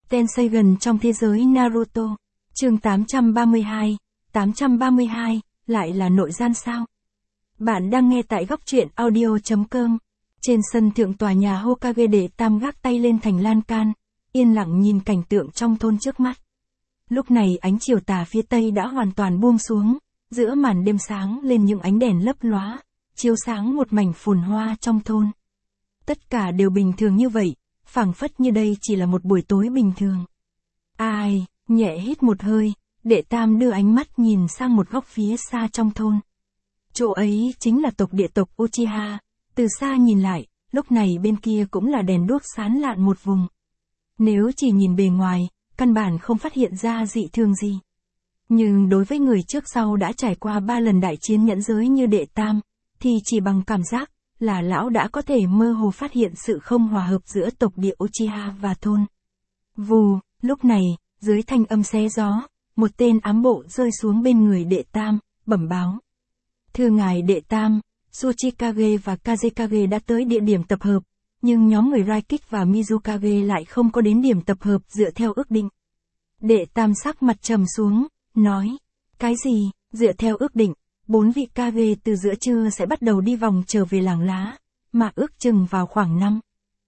Tenseigan trong thế giới Naruto. Chương 832, lại là nội gian sao? Bạn đang nghe tại góc truyện audio.com. Trên sân thượng tòa nhà Hokage, Đệ Tam gác tay lên thành lan can, yên lặng nhìn cảnh tượng trong thôn trước mắt. Lúc này ánh chiều tà phía tây đã hoàn toàn buông xuống, giữa màn đêm sáng lên những ánh đèn lấp lóa, chiếu sáng một mảnh phồn hoa trong thôn. Tất cả đều bình thường như vậy, phảng phất như đây chỉ là một buổi tối bình thường. Ai, nhẹ hít một hơi, Đệ Tam đưa ánh mắt nhìn sang một góc phía xa trong thôn. Chỗ ấy chính là tộc địa tộc Uchiha, từ xa nhìn lại, lúc này bên kia cũng là đèn đuốc sáng lạn một vùng. Nếu chỉ nhìn bề ngoài, căn bản không phát hiện ra dị thường gì. Nhưng đối với người trước sau đã trải qua 3 lần đại chiến nhẫn giới như Đệ Tam, thì chỉ bằng cảm giác là lão đã có thể mơ hồ phát hiện sự không hòa hợp giữa tộc địa Uchiha và thôn. Vù, lúc này, dưới thanh âm xé gió, một tên ám bộ rơi xuống bên người Đệ Tam, bẩm báo. Thưa ngài Đệ Tam, Tsuchikage và Kazekage đã tới địa điểm tập hợp, nhưng nhóm người Raikik và Mizukage lại không có đến điểm tập hợp dựa theo ước định. Đệ Tam sắc mặt trầm xuống, nói, cái gì, dựa theo ước định, 4 vị Kage từ giữa trưa sẽ bắt đầu đi vòng trở về làng lá, mà ước chừng vào khoảng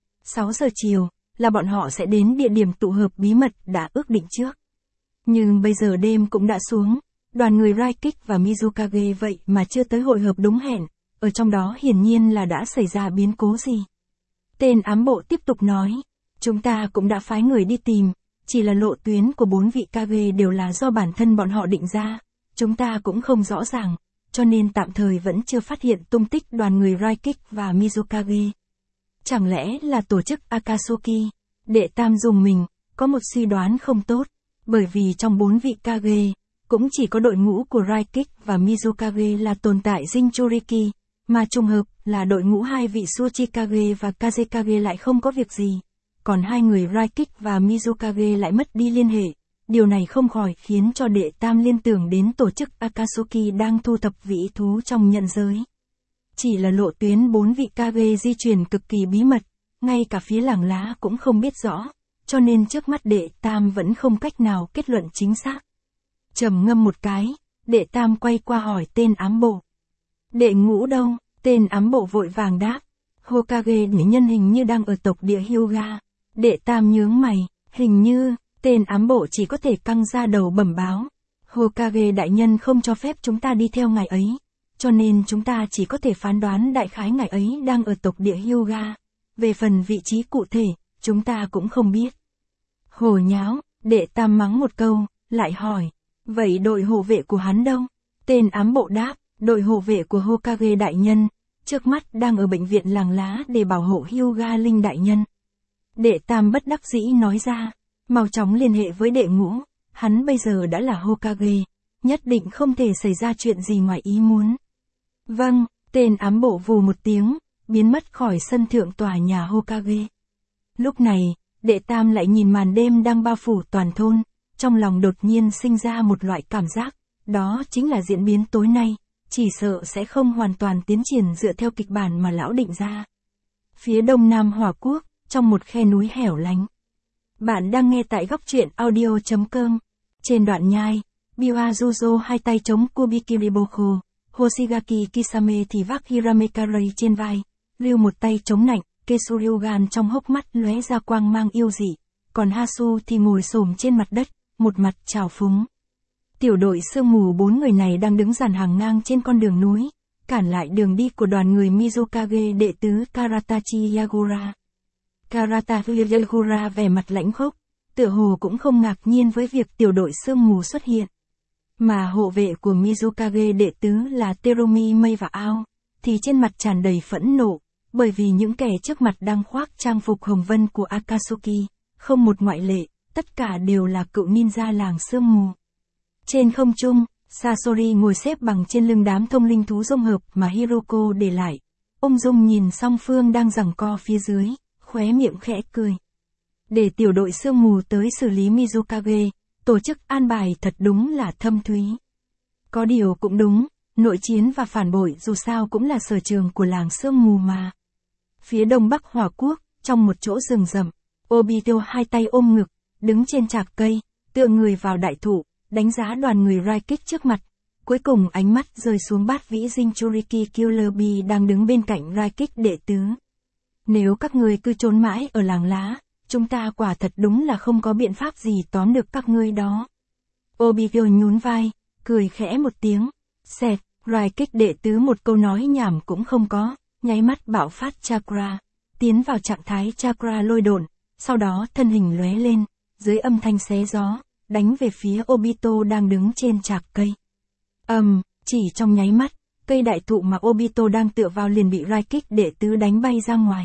6 giờ chiều, là bọn họ sẽ đến địa điểm tụ hợp bí mật đã ước định trước. Nhưng bây giờ đêm cũng đã xuống, đoàn người Raikik và Mizukage vậy mà chưa tới hội hợp đúng hẹn, ở trong đó hiển nhiên là đã xảy ra biến cố gì. Tên ám bộ tiếp tục nói, chúng ta cũng đã phái người đi tìm, chỉ là lộ tuyến của 4 vị Kage đều là do bản thân bọn họ định ra, chúng ta cũng không rõ ràng, cho nên tạm thời vẫn chưa phát hiện tung tích đoàn người Raikik và Mizukage. Chẳng lẽ là tổ chức Akatsuki? Đệ Tam dùng mình, có một suy đoán không tốt, bởi vì trong 4 vị Kage, cũng chỉ có đội ngũ của Raikik và Mizukage là tồn tại Jinchuriki, mà trùng hợp là đội ngũ 2 vị Tsuchikage và Kazekage lại không có việc gì, còn 2 người Raikik và Mizukage lại mất đi liên hệ. Điều này không khỏi khiến cho Đệ Tam liên tưởng đến tổ chức Akatsuki đang thu thập vĩ thú trong nhận giới. Chỉ là lộ tuyến 4 vị Kage di chuyển cực kỳ bí mật, ngay cả phía làng lá cũng không biết rõ, cho nên trước mắt Đệ Tam vẫn không cách nào kết luận chính xác. Trầm ngâm một cái, Đệ Tam quay qua hỏi tên ám bộ. Đệ Ngũ đâu? Tên ám bộ vội vàng đáp. Hokage nữ nhân hình như đang ở tộc địa Hyuga. Đệ Tam nhướng mày, hình như, tên ám bộ chỉ có thể căng ra đầu bẩm báo. Hokage đại nhân không cho phép chúng ta đi theo ngài ấy, cho nên chúng ta chỉ có thể phán đoán đại khái ngài ấy đang ở tộc địa Hyuga. Về phần vị trí cụ thể, chúng ta cũng không biết. Hồ nháo, Đệ Tam mắng một câu, lại hỏi, vậy đội hộ vệ của hắn đâu? Tên ám bộ đáp, đội hộ vệ của Hokage đại nhân, trước mắt đang ở bệnh viện làng lá để bảo hộ Hyuga Linh đại nhân. Đệ Tam bất đắc dĩ nói ra, mau chóng liên hệ với Đệ Ngũ, hắn bây giờ đã là Hokage, nhất định không thể xảy ra chuyện gì ngoài ý muốn. Vâng, tên ám bộ vù một tiếng, biến mất khỏi sân thượng tòa nhà Hokage. Lúc này, Đệ Tam lại nhìn màn đêm đang bao phủ toàn thôn, trong lòng đột nhiên sinh ra một loại cảm giác, đó chính là diễn biến tối nay, chỉ sợ sẽ không hoàn toàn tiến triển dựa theo kịch bản mà lão định ra. Phía đông nam Hỏa Quốc, trong một khe núi hẻo lánh. Bạn đang nghe tại góc truyện audio.com. Trên đoạn nhai, Byajuzo hai tay chống Kubikiriboko, Hoshigaki Kisame thì vác Hiramekari trên vai, Ryu một tay chống nạnh, Kesuryugan trong hốc mắt lóe ra quang mang yêu dị, còn Hasu thì ngồi xổm trên mặt đất, một mặt trào phúng. Tiểu đội sương mù 4 người này đang đứng dàn hàng ngang trên con đường núi, cản lại đường đi của đoàn người Mizukage đệ tứ Karatachi Yagura. Karatachi Yagura vẻ mặt lãnh khốc, tựa hồ cũng không ngạc nhiên với việc tiểu đội sương mù xuất hiện. Mà hộ vệ của Mizukage đệ tứ là Teromi Mây và Ao, thì trên mặt tràn đầy phẫn nộ, bởi vì những kẻ trước mặt đang khoác trang phục hồng vân của Akatsuki, không một ngoại lệ, tất cả đều là cựu ninja làng sương mù. Trên không trung, Sasori ngồi xếp bằng trên lưng đám thông linh thú dung hợp mà Hiroko để lại. Ung dung nhìn song phương đang giằng co phía dưới, khóe miệng khẽ cười. Để tiểu đội sương mù tới xử lý Mizukage, tổ chức an bài thật đúng là thâm thúy. Có điều cũng đúng, nội chiến và phản bội dù sao cũng là sở trường của làng sương mù mà. Phía đông bắc Hỏa Quốc, trong một chỗ rừng rậm, Obito hai tay ôm ngực, đứng trên trạc cây, tựa người vào đại thụ, đánh giá đoàn người Raikik trước mặt. Cuối cùng ánh mắt rơi xuống bát vĩ Jinchuriki Killer Bee đang đứng bên cạnh Raikik đệ tứ. Nếu các ngươi cứ trốn mãi ở làng lá, chúng ta quả thật đúng là không có biện pháp gì tóm được các ngươi đó. Obito nhún vai, cười khẽ một tiếng. Xẹt, Raikik đệ tứ một câu nói nhảm cũng không có, nháy mắt bạo phát chakra, tiến vào trạng thái chakra lôi độn, sau đó thân hình lóe lên, dưới âm thanh xé gió, đánh về phía Obito đang đứng trên trạc cây. Chỉ trong nháy mắt, cây đại thụ mà Obito đang tựa vào liền bị Raikik đệ tứ đánh bay ra ngoài.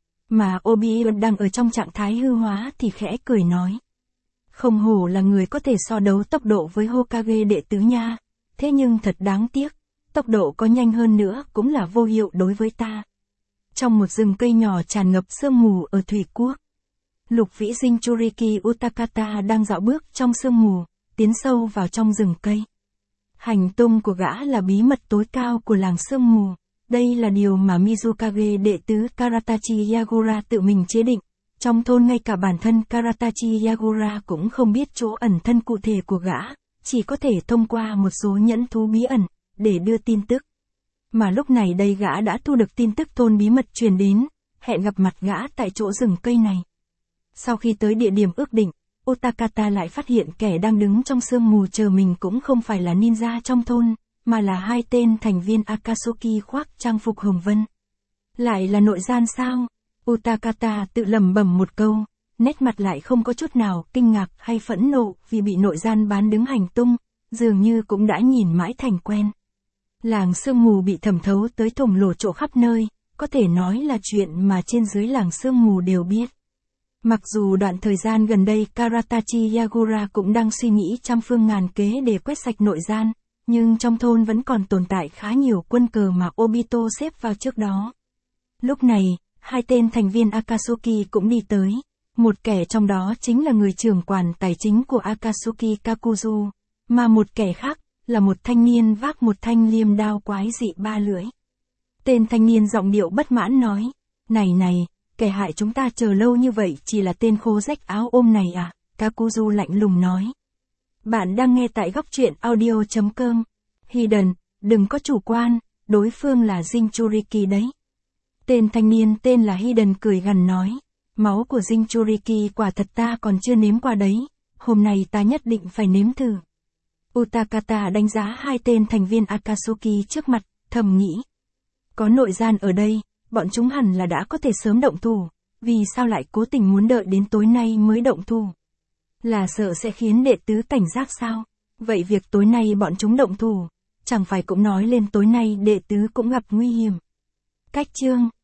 Mà Obito đang ở trong trạng thái hư hóa thì khẽ cười nói. Không hổ là người có thể so đấu tốc độ với Hokage đệ tứ nha, thế nhưng thật đáng tiếc, tốc độ có nhanh hơn nữa cũng là vô hiệu đối với ta. Trong một rừng cây nhỏ tràn ngập sương mù ở Thủy Quốc, Lục Vĩ Jinchuriki Utakata đang dạo bước trong sương mù, tiến sâu vào trong rừng cây. Hành tung của gã là bí mật tối cao của làng sương mù, đây là điều mà Mizukage đệ tứ Karatachi Yagura tự mình chế định. Trong thôn ngay cả bản thân Karatachi Yagura cũng không biết chỗ ẩn thân cụ thể của gã, chỉ có thể thông qua một số nhẫn thú bí ẩn, để đưa tin tức. Mà lúc này đây gã đã thu được tin tức thôn bí mật truyền đến, hẹn gặp mặt gã tại chỗ rừng cây này. Sau khi tới địa điểm ước định, Utakata lại phát hiện kẻ đang đứng trong sương mù chờ mình cũng không phải là ninja trong thôn, mà là hai tên thành viên Akatsuki khoác trang phục hồng vân. Lại là nội gian sao? Utakata tự lẩm bẩm một câu, nét mặt lại không có chút nào kinh ngạc hay phẫn nộ vì bị nội gian bán đứng hành tung, dường như cũng đã nhìn mãi thành quen. Làng sương mù bị thẩm thấu tới thủng lỗ chỗ khắp nơi, có thể nói là chuyện mà trên dưới làng sương mù đều biết. Mặc dù đoạn thời gian gần đây Karatachi Yagura cũng đang suy nghĩ trăm phương ngàn kế để quét sạch nội gian, nhưng trong thôn vẫn còn tồn tại khá nhiều quân cờ mà Obito xếp vào trước đó. Lúc này, hai tên thành viên Akatsuki cũng đi tới. Một kẻ trong đó chính là người trưởng quản tài chính của Akatsuki Kakuzu, mà một kẻ khác là một thanh niên vác một thanh liềm đao quái dị ba lưỡi. Tên thanh niên giọng điệu bất mãn nói, này, kẻ hại chúng ta chờ lâu như vậy chỉ là tên khô rách áo ôm này à? Kakuzu lạnh lùng nói. Bạn đang nghe tại góc truyện audio.com. Hiden, đừng có chủ quan, đối phương là Jinchuriki đấy. Tên thanh niên tên là Hiden cười gằn nói, máu của Jinchuriki quả thật ta còn chưa nếm qua đấy, hôm nay ta nhất định phải nếm thử. Utakata đánh giá hai tên thành viên Akatsuki trước mặt, thầm nghĩ. Có nội gian ở đây, bọn chúng hẳn là đã có thể sớm động thủ, vì sao lại cố tình muốn đợi đến tối nay mới động thủ? Là sợ sẽ khiến đệ tứ cảnh giác sao? Vậy việc tối nay bọn chúng động thủ, chẳng phải cũng nói lên tối nay đệ tứ cũng gặp nguy hiểm. Cách chương